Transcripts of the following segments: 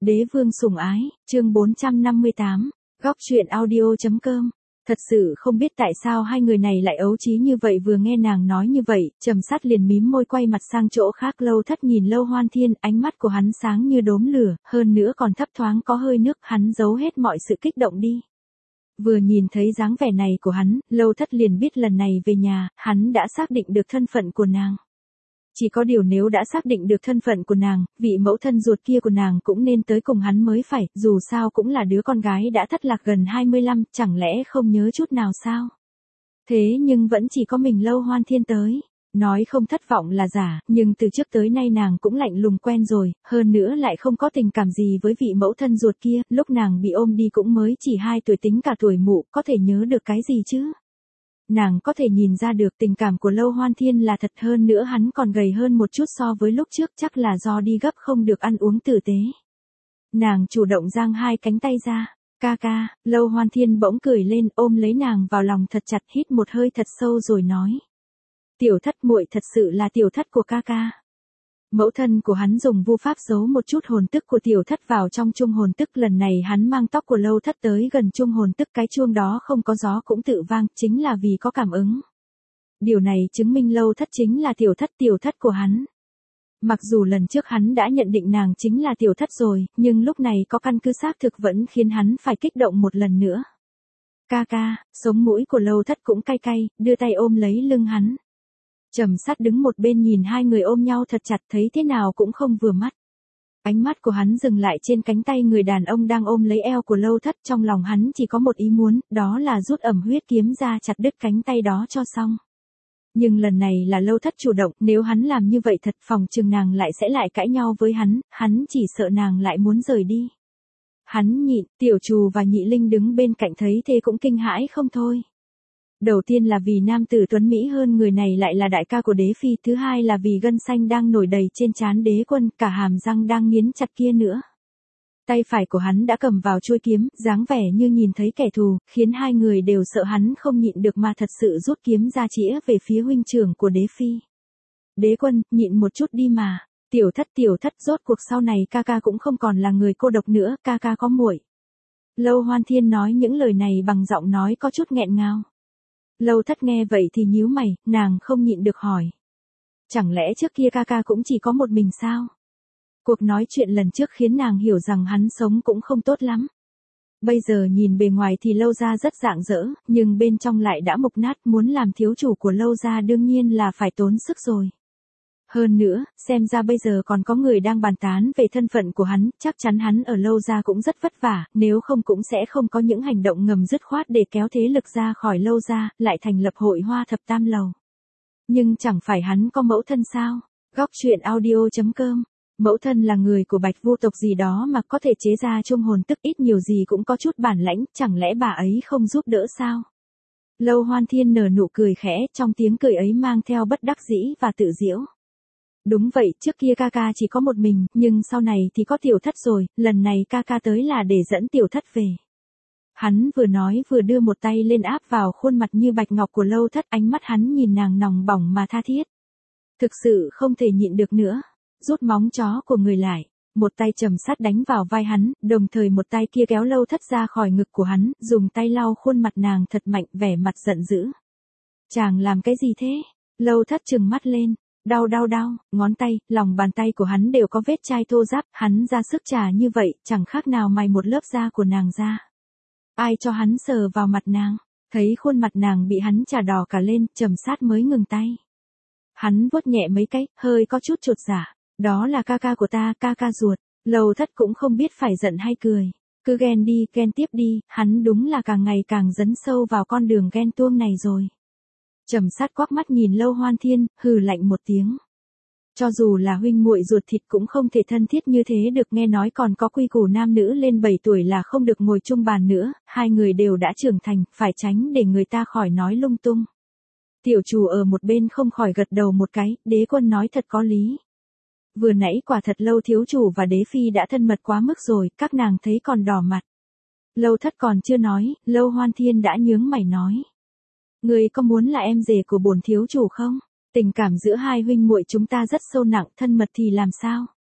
Đế vương sủng ái, chương 458, góc truyện audio.com. Thật sự không biết tại sao hai người này lại ấu trí như vậy. Vừa nghe nàng nói như vậy, Trầm Sát liền mím môi quay mặt sang chỗ khác. Lâu Thất nhìn Lâu Hoan Thiên, ánh mắt của hắn sáng như đốm lửa, hơn nữa còn thấp thoáng có hơi nước. Hắn giấu hết mọi sự kích động đi. Vừa nhìn thấy dáng vẻ này của hắn, Lâu Thất liền biết lần này về nhà, hắn đã xác định được thân phận của nàng. Chỉ có điều nếu đã xác định được thân phận của nàng, vị mẫu thân ruột kia của nàng cũng nên tới cùng hắn mới phải, dù sao cũng là đứa con gái đã thất lạc gần 25, chẳng lẽ không nhớ chút nào sao? Thế nhưng vẫn chỉ có mình Lâu Hoan Thiên tới. Nói không thất vọng là giả, nhưng từ trước tới nay nàng cũng lạnh lùng quen rồi, hơn nữa lại không có tình cảm gì với vị mẫu thân ruột kia, lúc nàng bị ôm đi cũng mới chỉ 2 tuổi, tính cả tuổi mụ, có thể nhớ được cái gì chứ? Nàng có thể nhìn ra được tình cảm của Lâu Hoan Thiên là thật, hơn nữa hắn còn gầy hơn một chút so với lúc trước, chắc là do đi gấp không được ăn uống tử tế. Nàng chủ động giang 2 cánh tay ra, ca ca. Lâu Hoan Thiên bỗng cười lên, ôm lấy nàng vào lòng thật chặt, hít một hơi thật sâu rồi nói. Tiểu Thất muội thật sự là tiểu thất của ca ca. Mẫu thân của hắn dùng vu pháp giấu một chút hồn tức của tiểu thất vào trong chung hồn tức, lần này hắn mang tóc của Lâu Thất tới gần chung hồn tức, cái chuông đó không có gió cũng tự vang, chính là vì có cảm ứng. Điều này chứng minh Lâu Thất chính là tiểu thất của hắn. Mặc dù lần trước hắn đã nhận định nàng chính là tiểu thất rồi, nhưng lúc này có căn cứ xác thực vẫn khiến hắn phải kích động một lần nữa. Ca ca. Sống mũi của Lâu Thất cũng cay cay, đưa tay ôm lấy lưng hắn. Trầm Sát đứng một bên nhìn hai người ôm nhau thật chặt, thấy thế nào cũng không vừa mắt. Ánh mắt của hắn dừng lại trên cánh tay người đàn ông đang ôm lấy eo của Lâu Thất, trong lòng hắn chỉ có một ý muốn, đó là rút ẩm huyết kiếm ra chặt đứt cánh tay đó cho xong. Nhưng lần này là Lâu Thất chủ động, nếu hắn làm như vậy thật phòng chừng nàng lại sẽ lại cãi nhau với hắn chỉ sợ nàng lại muốn rời đi. Hắn nhịn, Tiểu Trù và Nhị Linh đứng bên cạnh thấy thế cũng kinh hãi không thôi. Đầu tiên là vì nam tử tuấn Mỹ hơn người này lại là đại ca của đế phi, thứ hai là vì gân xanh đang nổi đầy trên trán đế quân, cả hàm răng đang nghiến chặt kia nữa. Tay phải của hắn đã cầm vào chuôi kiếm, dáng vẻ như nhìn thấy kẻ thù, khiến hai người đều sợ hắn không nhịn được mà thật sự rút kiếm ra chĩa về phía huynh trưởng của đế phi. Đế quân, nhịn một chút đi mà. Tiểu thất, rốt cuộc sau này ca ca cũng không còn là người cô độc nữa, ca ca có muội. Lâu Hoan Thiên nói những lời này bằng giọng nói có chút nghẹn ngào. Lâu Thất nghe vậy thì nhíu mày, nàng không nhịn được hỏi. Chẳng lẽ trước kia ca ca cũng chỉ có một mình sao? Cuộc nói chuyện lần trước khiến nàng hiểu rằng hắn sống cũng không tốt lắm. Bây giờ nhìn bề ngoài thì Lâu gia rất rạng rỡ, nhưng bên trong lại đã mục nát, muốn làm thiếu chủ của Lâu gia đương nhiên là phải tốn sức rồi. Hơn nữa, xem ra bây giờ còn có người đang bàn tán về thân phận của hắn, chắc chắn hắn ở Lâu gia cũng rất vất vả, nếu không cũng sẽ không có những hành động ngầm dứt khoát để kéo thế lực ra khỏi Lâu gia, lại thành lập hội Hoa Thập Tam Lầu. Nhưng chẳng phải hắn có mẫu thân sao? Góc truyện audio.com. Mẫu thân là người của Bạch Vu tộc gì đó mà có thể chế ra chung hồn tức, ít nhiều gì cũng có chút bản lãnh, chẳng lẽ bà ấy không giúp đỡ sao? Lâu Hoan Thiên nở nụ cười khẽ, trong tiếng cười ấy mang theo bất đắc dĩ và tự giễu. Đúng vậy, trước kia ca ca chỉ có một mình, nhưng sau này thì có tiểu thất rồi, lần này ca ca tới là để dẫn tiểu thất về. Hắn vừa nói vừa đưa một tay lên áp vào khuôn mặt như bạch ngọc của Lâu Thất, ánh mắt hắn nhìn nàng nòng bỏng mà tha thiết. Thực sự không thể nhịn được nữa, rút móng chó của người lại, một tay Trầm Sát đánh vào vai hắn, đồng thời một tay kia kéo Lâu Thất ra khỏi ngực của hắn, dùng tay lau khuôn mặt nàng thật mạnh, vẻ mặt giận dữ. Chàng làm cái gì thế? Lâu Thất trừng mắt lên. Đau, ngón tay, lòng bàn tay của hắn đều có vết chai thô ráp, hắn ra sức chà như vậy, chẳng khác nào mài một lớp da của nàng ra. Ai cho hắn sờ vào mặt nàng, thấy khuôn mặt nàng bị hắn chà đỏ cả lên, Trầm Sát mới ngừng tay. Hắn vuốt nhẹ mấy cái, hơi có chút chột dạ, đó là ca ca của ta, ca ca ruột. Lâu Thất cũng không biết phải giận hay cười, cứ ghen đi, ghen tiếp đi, hắn đúng là càng ngày càng dấn sâu vào con đường ghen tuông này rồi. Trầm Sát quắc mắt nhìn Lâu Hoan Thiên, hừ lạnh một tiếng. Cho dù là huynh muội ruột thịt cũng không thể thân thiết như thế được, nghe nói còn có quy củ nam nữ lên 7 tuổi là không được ngồi chung bàn nữa, hai người đều đã trưởng thành, phải tránh để người ta khỏi nói lung tung. Tiểu Trù ở một bên không khỏi gật đầu một cái, đế quân nói thật có lý. Vừa nãy quả thật Lâu thiếu chủ và đế phi đã thân mật quá mức rồi, các nàng thấy còn đỏ mặt. Lâu Thất còn chưa nói, Lâu Hoan Thiên đã nhướng mày nói. Ngươi có muốn là em rể của bổn thiếu chủ không? Tình cảm giữa hai huynh muội chúng ta rất sâu nặng, thân mật thì làm sao?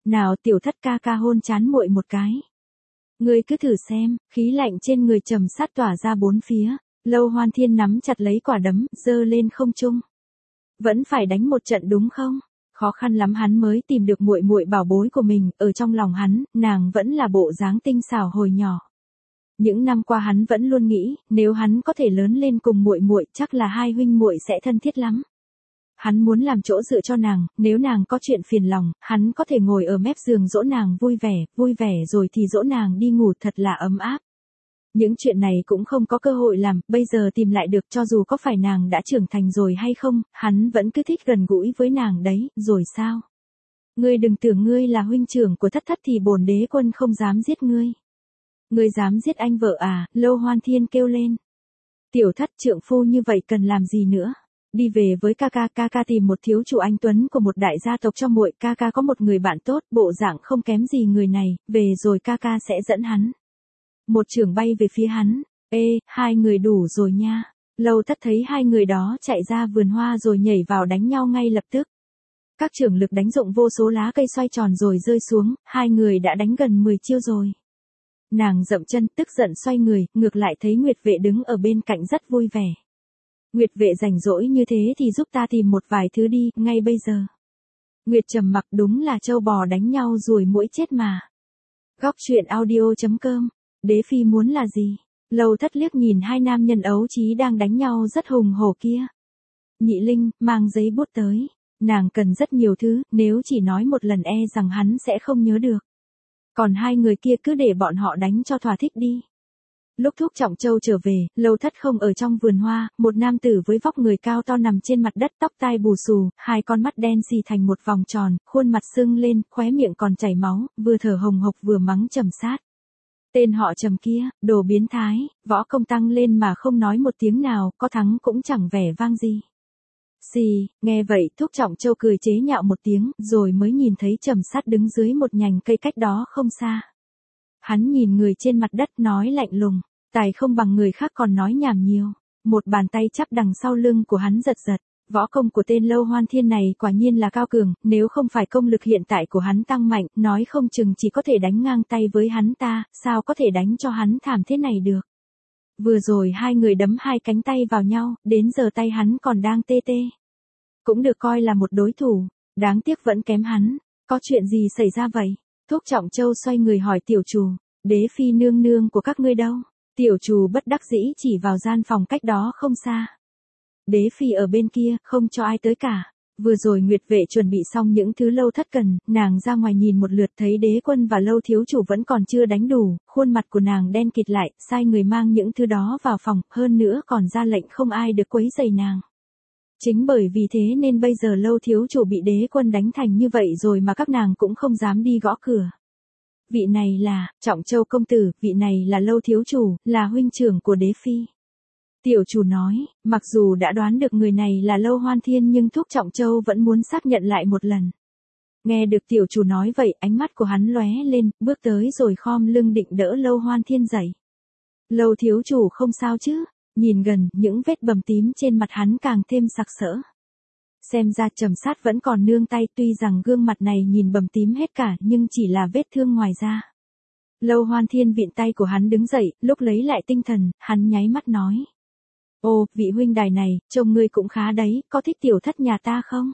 Nào tiểu thất ca ca hôn trán muội một cái. Ngươi cứ thử xem, khí lạnh trên người Trầm Sát tỏa ra bốn phía. Lâu Hoan Thiên nắm chặt lấy quả đấm, giơ lên không trung. Vẫn phải đánh một trận đúng không? Khó khăn lắm hắn mới tìm được muội muội bảo bối của mình, ở trong lòng hắn, nàng vẫn là bộ dáng tinh xảo hồi nhỏ. Những năm qua hắn vẫn luôn nghĩ, nếu hắn có thể lớn lên cùng muội muội, chắc là hai huynh muội sẽ thân thiết lắm. Hắn muốn làm chỗ dựa cho nàng, nếu nàng có chuyện phiền lòng, hắn có thể ngồi ở mép giường dỗ nàng vui vẻ rồi thì dỗ nàng đi ngủ thật là ấm áp. Những chuyện này cũng không có cơ hội làm, bây giờ tìm lại được cho dù có phải nàng đã trưởng thành rồi hay không, hắn vẫn cứ thích gần gũi với nàng đấy, rồi sao? Ngươi đừng tưởng ngươi là huynh trưởng của thất thất thì bổn đế quân không dám giết ngươi. Ngươi dám giết anh vợ à, Lâu Hoan Thiên kêu lên. Tiểu thất trượng phu như vậy cần làm gì nữa? Đi về với ca ca tìm một thiếu chủ anh tuấn của một đại gia tộc cho muội, ca ca có một người bạn tốt, bộ dạng không kém gì người này, về rồi ca ca sẽ dẫn hắn. Một chưởng bay về phía hắn, ê, hai người đủ rồi nha. Lâu thất thấy hai người đó chạy ra vườn hoa rồi nhảy vào đánh nhau ngay lập tức. Các chưởng lực đánh dụng vô số lá cây xoay tròn rồi rơi xuống, hai người đã đánh gần 10 chiêu rồi. Nàng dậm chân tức giận xoay người, ngược lại thấy Nguyệt Vệ đứng ở bên cạnh rất vui vẻ. Nguyệt Vệ rảnh rỗi như thế thì giúp ta tìm một vài thứ đi, ngay bây giờ. Nguyệt trầm mặc, đúng là trâu bò đánh nhau ruồi muỗi chết mà. Góc truyện audio.com. Đế phi muốn là gì? Lâu thất liếc nhìn hai nam nhân ấu trí đang đánh nhau rất hùng hổ kia. Nhị Linh, mang giấy bút tới. Nàng cần rất nhiều thứ, nếu chỉ nói một lần e rằng hắn sẽ không nhớ được. Còn hai người kia cứ để bọn họ đánh cho thỏa thích đi. Lúc Thúc Trọng Châu trở về, Lâu thất không ở trong vườn hoa, một nam tử với vóc người cao to nằm trên mặt đất, tóc tai bù xù, hai con mắt đen xì thành một vòng tròn, khuôn mặt sưng lên, khóe miệng còn chảy máu, vừa thở hồng hộc vừa mắng Trầm Sát. Tên họ Trầm kia, đồ biến thái, võ công tăng lên mà không nói một tiếng nào, có thắng cũng chẳng vẻ vang gì. Xì, nghe vậy Thúc Trọng Châu cười chế nhạo một tiếng, rồi mới nhìn thấy Trầm Sát đứng dưới một nhành cây cách đó không xa. Hắn nhìn người trên mặt đất nói lạnh lùng, tài không bằng người khác còn nói nhảm nhiều. Một bàn tay chắp đằng sau lưng của hắn giật giật. Võ công của tên Lâu Hoan Thiên này quả nhiên là cao cường, nếu không phải công lực hiện tại của hắn tăng mạnh, nói không chừng chỉ có thể đánh ngang tay với hắn ta, sao có thể đánh cho hắn thảm thế này được. Vừa rồi hai người đấm hai cánh tay vào nhau, đến giờ tay hắn còn đang tê tê. Cũng được coi là một đối thủ, đáng tiếc vẫn kém hắn. Có chuyện gì xảy ra vậy? Thúc Trọng Châu xoay người hỏi tiểu chủ, đế phi nương nương của các ngươi đâu? Tiểu chủ bất đắc dĩ chỉ vào gian phòng cách đó không xa. Đế phi ở bên kia, không cho ai tới cả. Vừa rồi Nguyệt Vệ chuẩn bị xong những thứ Lâu thất cần, nàng ra ngoài nhìn một lượt thấy đế quân và Lâu thiếu chủ vẫn còn chưa đánh đủ, khuôn mặt của nàng đen kịt lại, sai người mang những thứ đó vào phòng, hơn nữa còn ra lệnh không ai được quấy rầy nàng. Chính bởi vì thế nên bây giờ Lâu thiếu chủ bị đế quân đánh thành như vậy rồi mà các nàng cũng không dám đi gõ cửa. Vị này là, Trọng Châu công tử, vị này là Lâu thiếu chủ, là huynh trưởng của đế phi. Tiểu chủ nói, mặc dù đã đoán được người này là Lâu Hoan Thiên nhưng Thúc Trọng Châu vẫn muốn xác nhận lại một lần. Nghe được tiểu chủ nói vậy, ánh mắt của hắn lóe lên, bước tới rồi khom lưng định đỡ Lâu Hoan Thiên dậy. Lâu thiếu chủ không sao chứ? Nhìn gần, những vết bầm tím trên mặt hắn càng thêm sặc sỡ. Xem ra Trầm Sát vẫn còn nương tay, tuy rằng gương mặt này nhìn bầm tím hết cả nhưng chỉ là vết thương ngoài da. Lâu Hoan Thiên vịn tay của hắn đứng dậy, lúc lấy lại tinh thần, hắn nháy mắt nói. Ồ, vị huynh đài này, trông ngươi cũng khá đấy, có thích tiểu thất nhà ta không?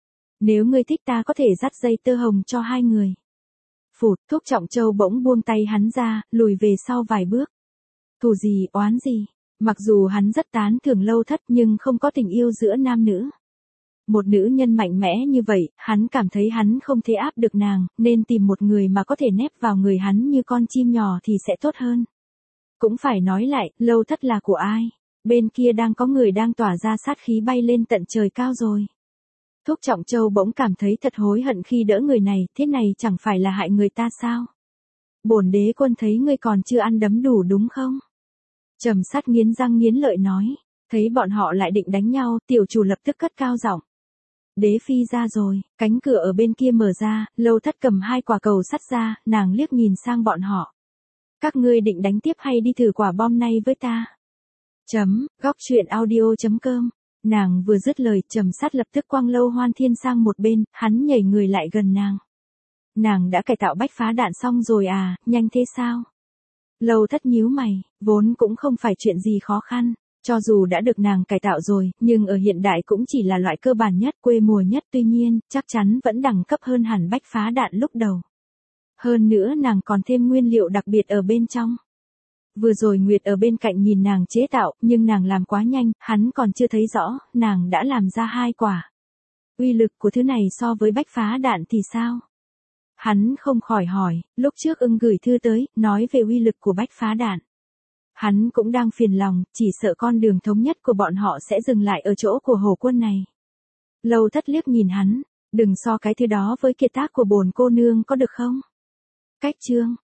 Nếu ngươi thích ta có thể dắt dây tơ hồng cho hai người. Phụt, Thúc Trọng Châu bỗng buông tay hắn ra, lùi về sau vài bước. Thù gì, oán gì? Mặc dù hắn rất tán thưởng Lâu thất nhưng không có tình yêu giữa nam nữ. Một nữ nhân mạnh mẽ như vậy, hắn cảm thấy hắn không thể áp được nàng, nên tìm một người mà có thể nép vào người hắn như con chim nhỏ thì sẽ tốt hơn. Cũng phải nói lại, Lâu thất là của ai? Bên kia đang có người đang tỏa ra sát khí bay lên tận trời cao rồi. Thúc Trọng Châu bỗng cảm thấy thật hối hận khi đỡ người này, thế này chẳng phải là hại người ta sao? Bổn đế quân thấy ngươi còn chưa ăn đấm đủ đúng không? Trầm Sát nghiến răng nghiến lợi nói, thấy bọn họ lại định đánh nhau, tiểu chủ lập tức cất cao giọng. Đế phi ra rồi, cánh cửa ở bên kia mở ra, Lâu thất cầm hai quả cầu sắt ra, nàng liếc nhìn sang bọn họ. Các ngươi định đánh tiếp hay đi thử quả bom này với ta? Góc truyện audio.com. Nàng vừa dứt lời, Trầm Sát lập tức quăng Lâu Hoan Thiên sang một bên, hắn nhảy người lại gần nàng. Nàng đã cải tạo bách phá đạn xong rồi à, nhanh thế sao? Lâu Thất nhíu mày, vốn cũng không phải chuyện gì khó khăn. Cho dù đã được nàng cải tạo rồi, nhưng ở hiện đại cũng chỉ là loại cơ bản nhất, quê mùa nhất, tuy nhiên, chắc chắn vẫn đẳng cấp hơn hẳn bách phá đạn lúc đầu. Hơn nữa nàng còn thêm nguyên liệu đặc biệt ở bên trong. Vừa rồi Nguyệt ở bên cạnh nhìn nàng chế tạo, nhưng nàng làm quá nhanh, hắn còn chưa thấy rõ, nàng đã làm ra 2 quả. Uy lực của thứ này so với bách phá đạn thì sao? Hắn không khỏi hỏi, lúc trước Ưng gửi thư tới, nói về uy lực của bách phá đạn. Hắn cũng đang phiền lòng, chỉ sợ con đường thống nhất của bọn họ sẽ dừng lại ở chỗ của Hổ Quân này. Lâu Thất liếc nhìn hắn, đừng so cái thứ đó với kiệt tác của bổn cô nương có được không? Cách chương